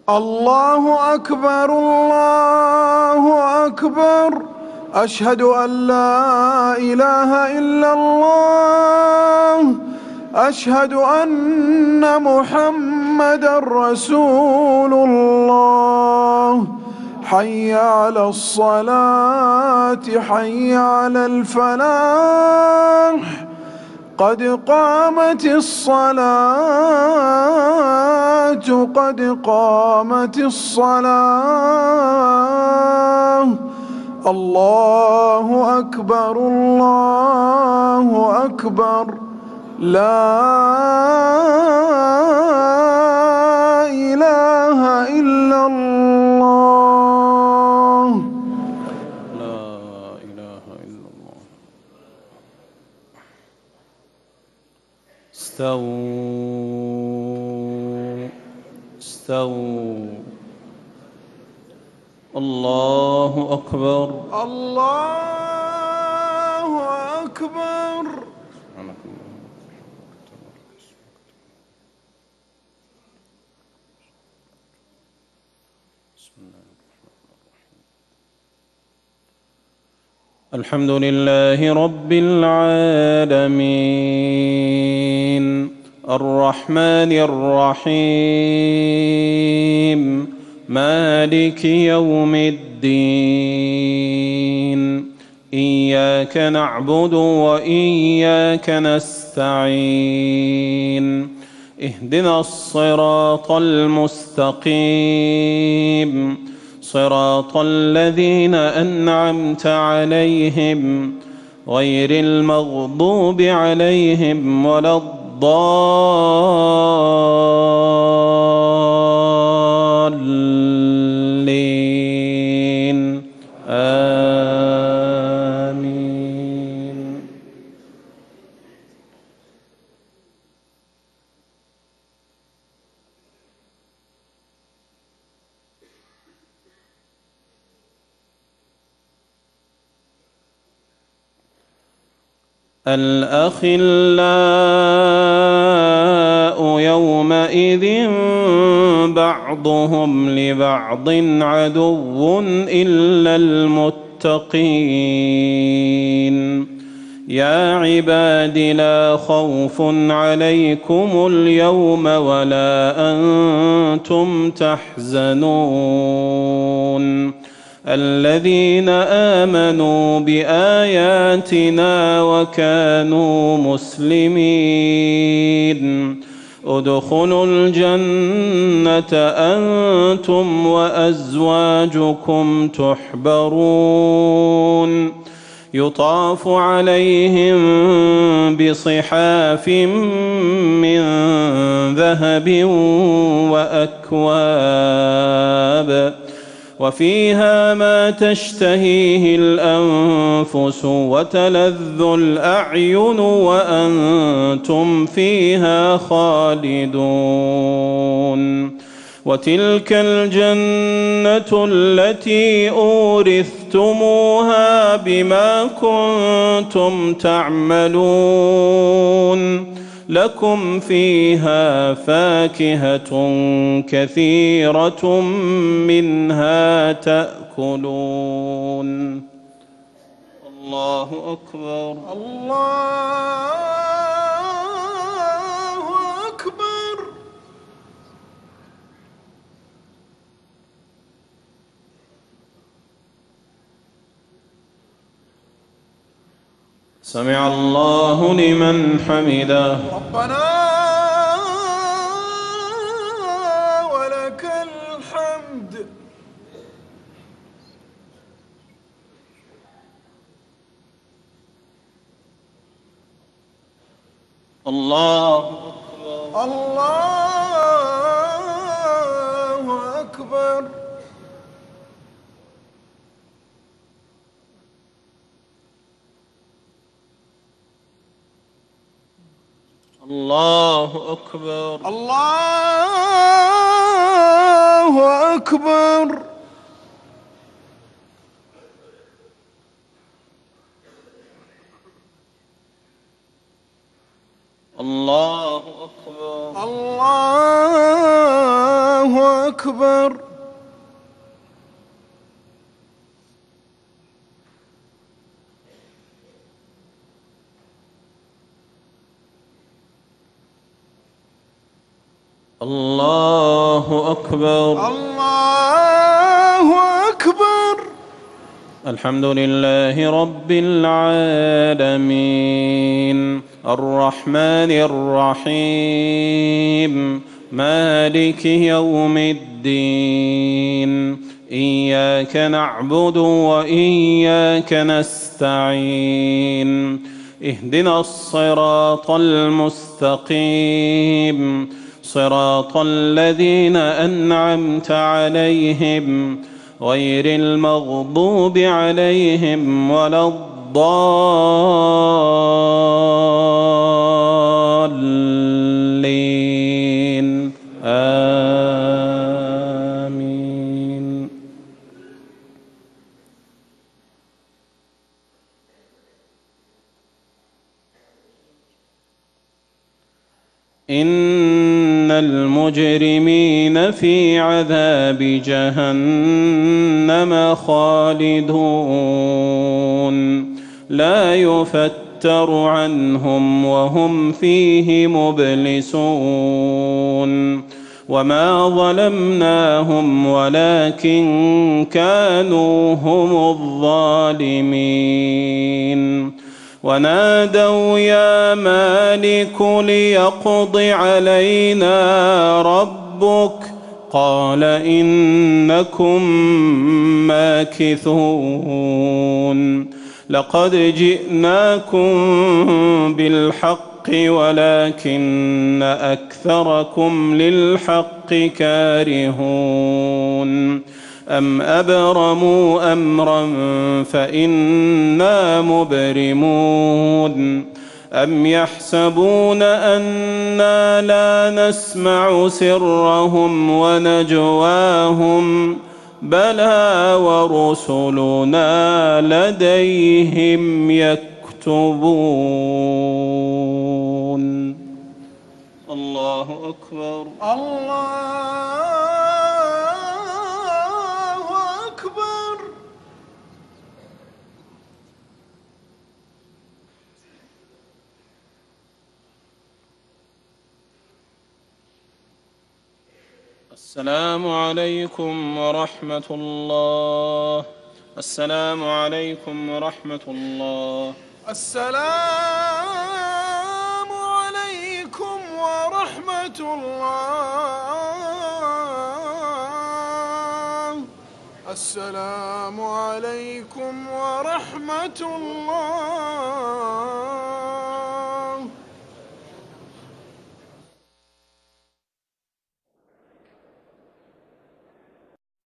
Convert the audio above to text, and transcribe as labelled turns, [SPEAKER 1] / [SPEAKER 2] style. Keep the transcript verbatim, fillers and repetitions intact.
[SPEAKER 1] الله أكبر الله أكبر. أشهد أن لا إله إلا الله. أشهد أن محمدًا رسول الله. حي على الصلاة حي على الفلاح. قد قامت الصلاة قد قامت الصلاة. الله أكبر الله أكبر. لا إله إلا الله.
[SPEAKER 2] لا إله إلا الله. استووا استووا. الله أكبر
[SPEAKER 1] الله أكبر.
[SPEAKER 2] الحمد لله رب العالمين الرحمن الرحيم مالك يوم الدين. إياك نعبد وإياك نستعين. اهدنا الصراط المستقيم صراط الذين أنعمت عليهم غير المغضوب عليهم ولا الضالين. آمين. الأخلاء يومئذ بعضهم لبعض عدو إلا المتقين. يا عباد لا خوف عليكم اليوم ولا أنتم تحزنون. الذين آمنوا بآياتنا وكانوا مسلمين ادخلوا الجنة أنتم وأزواجكم تحبرون. يطاف عليهم بصحاف من ذهب وأكواب وفيها ما تشتهيه الأنفس وتلذ الأعين وأنتم فيها خالدون. وتلك الجنة التي أورثتموها بما كنتم تعملون. لكم فيها فاكهة كثيرة منها تأكلون. الله أكبر
[SPEAKER 1] الله أكبر.
[SPEAKER 2] سمع الله لمن حمده.
[SPEAKER 1] ربنا ولك الحمد.
[SPEAKER 2] الله أكبر
[SPEAKER 1] الله أكبر.
[SPEAKER 2] الله أكبر
[SPEAKER 1] الله أكبر.
[SPEAKER 2] الله أكبر
[SPEAKER 1] الله أكبر.
[SPEAKER 2] الله أكبر.
[SPEAKER 1] الله أكبر.
[SPEAKER 2] الحمد لله رب العالمين الرحمن الرحيم مالك يوم الدين إياك نعبد وإياك نستعين اهدنا الصراط المستقيم صراط الذين أنعمت عليهم غير المغضوب عليهم ولا الضالين آمين. إن المجرمين في عذاب جهنم خالدون لا يفتر عنهم وهم فيه مبلسون وما ظلمناهم ولكن كانوا هم الظالمين ونادوا يا مالك ليقض علينا ربك قال إنكم ماكثون لقد جئناكم بالحق ولكن أكثركم للحق كارهون أم أبرموا أمرا فإنا مبرمون أم يحسبون أنا لا نسمع سرهم ونجواهم بلى ورسلنا لديهم يكتبون. الله أكبر.
[SPEAKER 1] الله أكبر.
[SPEAKER 2] السلام عليكم ورحمة الله. السلام عليكم ورحمة الله.
[SPEAKER 1] السلام عليكم ورحمة الله. السلام عليكم ورحمة الله.